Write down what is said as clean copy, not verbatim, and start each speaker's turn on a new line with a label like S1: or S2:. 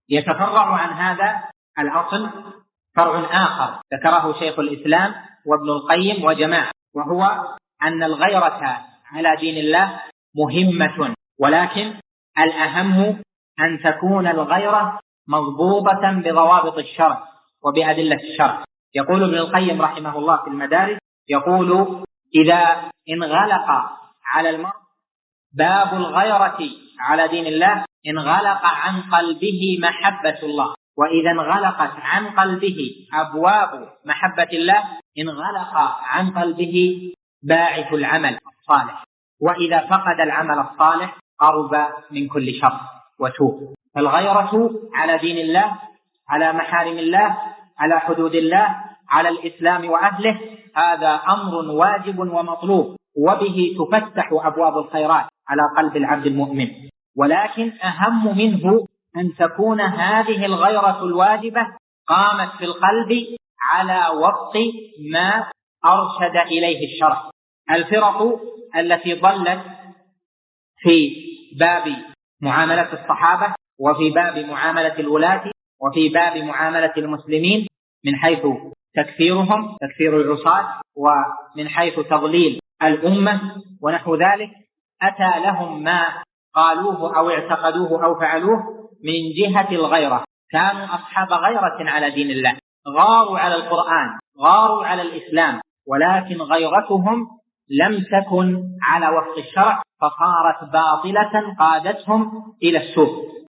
S1: يتفرع عن هذا الأصل فرع آخر ذكره شيخ الإسلام وابن القيم وجماعة، وهو أن الغيرة على دين الله مهمة، ولكن الأهم أن تكون الغيرة مضبوطة بضوابط الشرع وبأدلة الشرع. يقول ابن القيم رحمه الله في المدارج، يقول: إذا انغلق على المرء باب الغيرة على دين الله انغلق عن قلبه محبة الله، وإذا انغلقت عن قلبه أبواب محبة الله انغلق عن قلبه باعث العمل الصالح، وإذا فقد العمل الصالح قرب من كل شر وسوء. فالغيرة على دين الله، على محارم الله، على حدود الله، على الإسلام وأهله، هذا أمر واجب ومطلوب، وبه تفتح أبواب الخيرات على قلب العبد المؤمن. ولكن أهم منه أن تكون هذه الغيرة الواجبة قامت في القلب على وفق ما أرشد إليه الشرع. الفرق التي ضلت في باب معاملة الصحابة، وفي باب معاملة الولاة، وفي باب معاملة المسلمين من حيث تكفيرهم، تكفير العصاة، ومن حيث تضليل الأمة ونحو ذلك، أتى لهم ما قالوه أو اعتقدوه أو فعلوه من جهة الغيرة. كانوا أصحاب غيرة على دين الله، غاروا على القرآن، غاروا على الإسلام، ولكن غيرتهم لم تكن على وفق الشرع، فصارت باطلة قادتهم إلى السوء.